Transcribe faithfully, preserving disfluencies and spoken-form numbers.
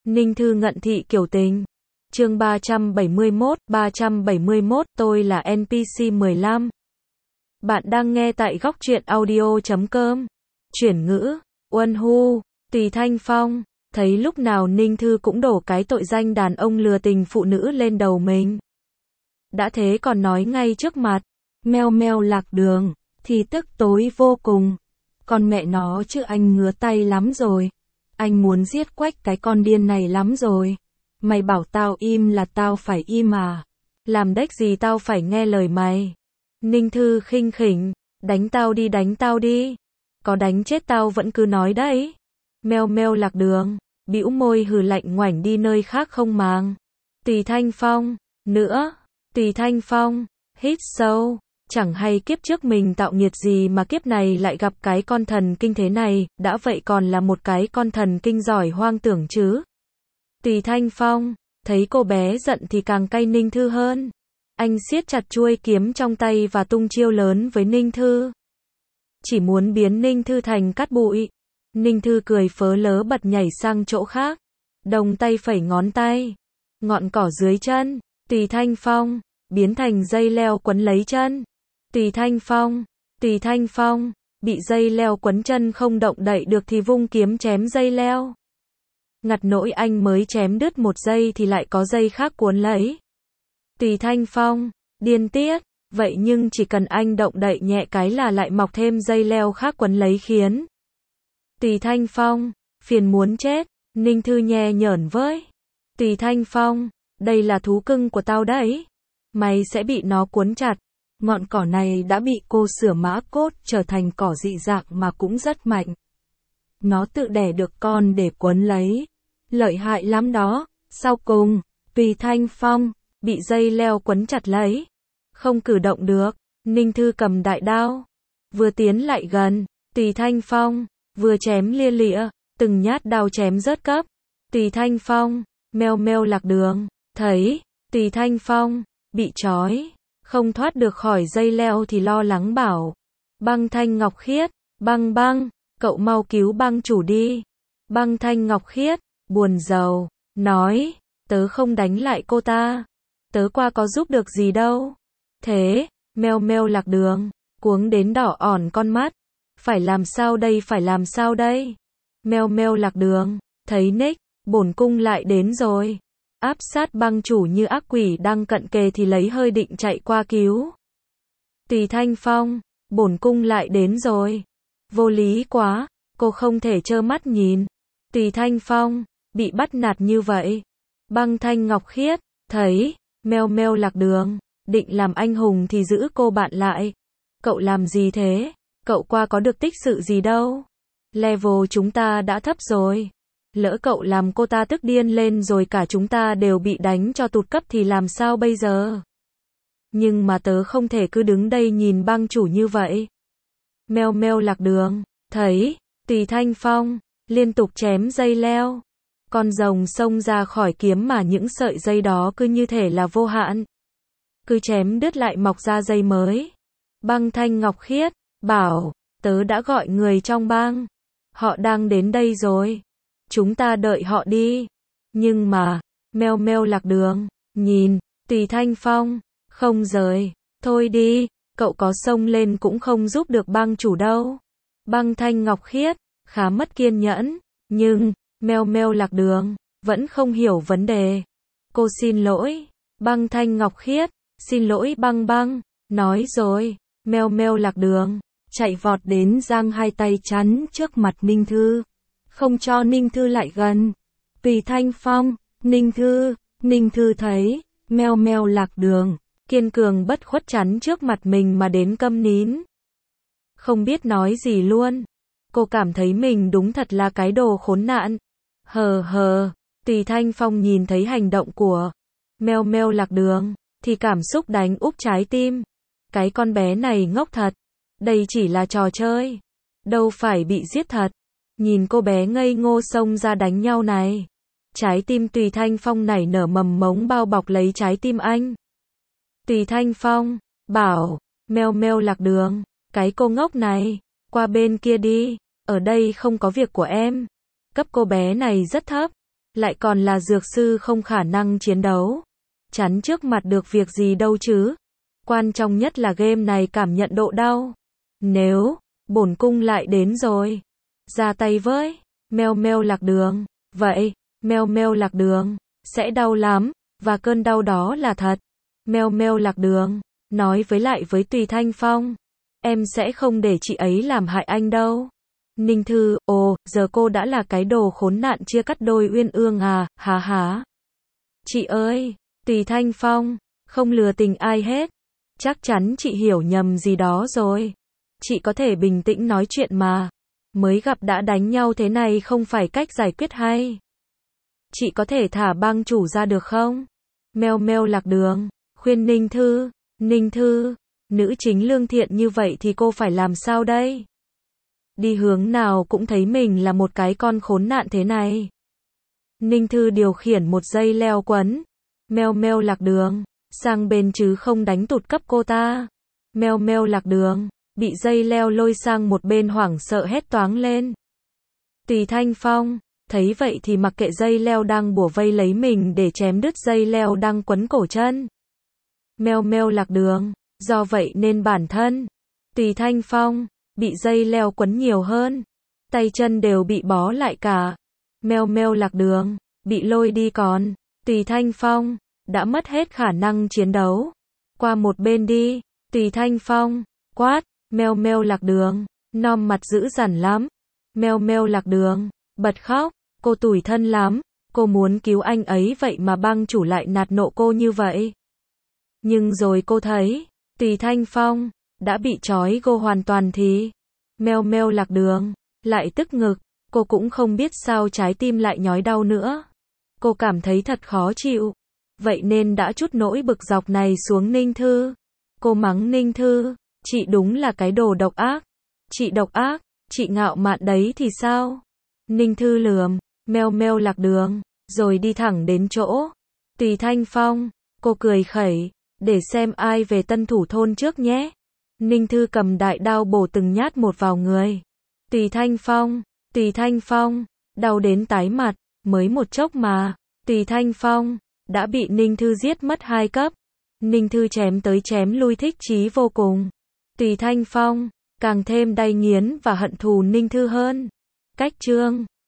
Ninh Thư ngận thị kiểu tình. Chương ba trăm bảy mươi mốt, ba trăm bảy mươi mốt, tôi là en pê xê mười lăm. Bạn đang nghe tại góc truyện audio chấm com. Chuyển ngữ, Uân Hu, Tùy Thanh Phong, thấy lúc nào Ninh Thư cũng đổ cái tội danh đàn ông lừa tình phụ nữ lên đầu mình. Đã thế còn nói ngay trước mặt, meo meo lạc đường, thì tức tối vô cùng. Con mẹ nó chứ anh ngứa tay lắm rồi. Anh muốn giết quách cái con điên này lắm rồi. Mày bảo tao im là tao phải im à? Làm đếch gì tao phải nghe lời mày? Ninh Thư khinh khỉnh, đánh tao đi đánh tao đi. Có đánh chết tao vẫn cứ nói đấy. Meo meo lạc đường, bĩu môi hừ lạnh ngoảnh đi nơi khác không màng. Tùy Thanh Phong, nữa, Tùy Thanh Phong, hít sâu. Chẳng hay kiếp trước mình tạo nghiệt gì mà kiếp này lại gặp cái con thần kinh thế này, đã vậy còn là một cái con thần kinh giỏi hoang tưởng chứ. Tùy Thanh Phong, thấy cô bé giận thì càng cay Ninh Thư hơn. Anh siết chặt chuôi kiếm trong tay và tung chiêu lớn với Ninh Thư. Chỉ muốn biến Ninh Thư thành cát bụi. Ninh Thư cười phớ lớ bật nhảy sang chỗ khác. Đồng tay phẩy ngón tay. Ngọn cỏ dưới chân, Tùy Thanh Phong, biến thành dây leo quấn lấy chân. Tùy Thanh Phong, Tùy Thanh Phong, bị dây leo quấn chân không động đậy được thì vung kiếm chém dây leo. Ngặt nỗi anh mới chém đứt một dây thì lại có dây khác cuốn lấy. Tùy Thanh Phong, điên tiết, vậy nhưng chỉ cần anh động đậy nhẹ cái là lại mọc thêm dây leo khác quấn lấy khiến. Tùy Thanh Phong, phiền muốn chết, Ninh Thư nhe nhởn với. Tùy Thanh Phong, đây là thú cưng của tao đấy. Mày sẽ bị nó cuốn chặt. Ngọn cỏ này đã bị cô sửa mã cốt trở thành cỏ dị dạng mà cũng rất mạnh. Nó tự đẻ được con để quấn lấy. Lợi hại lắm đó. Sau cùng, Tùy Thanh Phong, bị dây leo quấn chặt lấy. Không cử động được. Ninh Thư cầm đại đao. Vừa tiến lại gần, Tùy Thanh Phong, vừa chém lia lịa, từng nhát đao chém rớt cấp. Tùy Thanh Phong, meo meo lạc đường, thấy, Tùy Thanh Phong, bị trói. Không thoát được khỏi dây leo thì lo lắng bảo. Băng Thanh Ngọc Khiết, băng băng, cậu mau cứu băng chủ đi. Băng Thanh Ngọc Khiết, buồn rầu, nói, tớ không đánh lại cô ta. Tớ qua có giúp được gì đâu. Thế, meo meo lạc đường, cuống đến đỏ ỏn con mắt. Phải làm sao đây phải làm sao đây? Meo meo lạc đường, thấy Nick, bổn cung lại đến rồi. Áp sát băng chủ như ác quỷ đang cận kề thì lấy hơi định chạy qua cứu. Tùy Thanh Phong, bổn cung lại đến rồi. Vô lý quá, cô không thể trơ mắt nhìn. Tùy Thanh Phong, bị bắt nạt như vậy. Băng Thanh Ngọc Khiết, thấy, meo meo lạc đường, định làm anh hùng thì giữ cô bạn lại. Cậu làm gì thế? Cậu qua có được tích sự gì đâu. Level chúng ta đã thấp rồi. Lỡ cậu làm cô ta tức điên lên rồi cả chúng ta đều bị đánh cho tụt cấp thì làm sao bây giờ? Nhưng mà tớ không thể cứ đứng đây nhìn băng chủ như vậy. Meo meo lạc đường, thấy, Tùy Thanh Phong, liên tục chém dây leo. Con rồng xông ra khỏi kiếm mà những sợi dây đó cứ như thể là vô hạn. Cứ chém đứt lại mọc ra dây mới. Băng Thanh Ngọc Khiết, bảo, tớ đã gọi người trong bang. Họ đang đến đây rồi. Chúng ta đợi họ đi. Nhưng mà, meo meo lạc đường, nhìn, Tùy Thanh Phong, không rời. Thôi đi, cậu có xông lên cũng không giúp được băng chủ đâu. Băng Thanh Ngọc Khiết, khá mất kiên nhẫn. Nhưng, meo meo lạc đường, vẫn không hiểu vấn đề. Cô xin lỗi. Băng Thanh Ngọc Khiết, xin lỗi băng băng. Nói rồi, meo meo lạc đường, chạy vọt đến giang hai tay chắn trước mặt Ninh Thư. Không cho Ninh Thư lại gần. Tùy Thanh Phong, Ninh Thư, Ninh Thư thấy, meo meo lạc đường, kiên cường bất khuất chắn trước mặt mình mà đến câm nín. Không biết nói gì luôn. Cô cảm thấy mình đúng thật là cái đồ khốn nạn. Hờ hờ, Tùy Thanh Phong nhìn thấy hành động của meo meo lạc đường, thì cảm xúc đánh úp trái tim. Cái con bé này ngốc thật. Đây chỉ là trò chơi. Đâu phải bị giết thật. Nhìn cô bé ngây ngô xông ra đánh nhau này. Trái tim Tùy Thanh Phong nảy nở mầm mống bao bọc lấy trái tim anh. Tùy Thanh Phong, bảo, meo meo lạc đường, cái cô ngốc này, qua bên kia đi, ở đây không có việc của em. Cấp cô bé này rất thấp. lại còn là dược sư không khả năng chiến đấu. Chắn trước mặt được việc gì đâu chứ. Quan trọng nhất là game này cảm nhận độ đau. Nếu, bổn cung lại đến rồi. Ra tay với, meo meo lạc đường. Vậy, meo meo lạc đường, sẽ đau lắm, và cơn đau đó là thật. Meo meo lạc đường, nói với lại với Tùy Thanh Phong. Em sẽ không để chị ấy làm hại anh đâu. Ninh Thư, ồ, giờ cô đã là cái đồ khốn nạn chia cắt đôi uyên ương à, há há. Chị ơi, Tùy Thanh Phong, không lừa tình ai hết. Chắc chắn chị hiểu nhầm gì đó rồi. Chị có thể bình tĩnh nói chuyện mà. Mới gặp đã đánh nhau thế này không phải cách giải quyết hay. Chị có thể thả bang chủ ra được không? Meo meo lạc đường, khuyên Ninh Thư, Ninh Thư, nữ chính lương thiện như vậy thì cô phải làm sao đây? Đi hướng nào cũng thấy mình là một cái con khốn nạn thế này. Ninh Thư điều khiển một dây leo quấn. Meo meo lạc đường, sang bên chứ không đánh tụt cấp cô ta. Meo meo lạc đường, bị dây leo lôi sang một bên hoảng sợ hét toáng lên. Tùy Thanh Phong, thấy vậy thì mặc kệ dây leo đang bủa vây lấy mình để chém đứt dây leo đang quấn cổ chân. Meo meo lạc đường, do vậy nên bản thân Tùy Thanh Phong bị dây leo quấn nhiều hơn, tay chân đều bị bó lại cả. Meo meo lạc đường, bị lôi đi còn Tùy Thanh Phong đã mất hết khả năng chiến đấu. Qua một bên đi, Tùy Thanh Phong quát, meo meo lạc đường, nom mặt dữ dằn lắm. Meo meo lạc đường bật khóc, cô tủi thân lắm, cô muốn cứu anh ấy vậy mà bang chủ lại nạt nộ cô như vậy. Nhưng rồi cô thấy, Tùy Thanh Phong đã bị trói cô hoàn toàn thì meo meo lạc đường lại tức ngực, cô cũng không biết sao trái tim lại nhói đau nữa. Cô cảm thấy thật khó chịu, vậy nên đã trút nỗi bực dọc này xuống Ninh Thư. Cô mắng Ninh Thư, chị đúng là cái đồ độc ác. Chị độc ác, chị ngạo mạn đấy thì sao? Ninh Thư lườm, meo meo lạc đường, rồi đi thẳng đến chỗ Tùy Thanh Phong. Cô cười khẩy, để xem ai về tân thủ thôn trước nhé. Ninh Thư cầm đại đao bổ từng nhát một vào người Tùy Thanh Phong. Tùy Thanh Phong đau đến tái mặt, mới một chốc mà Tùy Thanh Phong đã bị Ninh Thư giết mất hai cấp. Ninh Thư chém tới chém lui thích chí vô cùng. Tùy Thanh Phong càng thêm đay nghiến và hận thù Ninh Thư hơn. Cách chương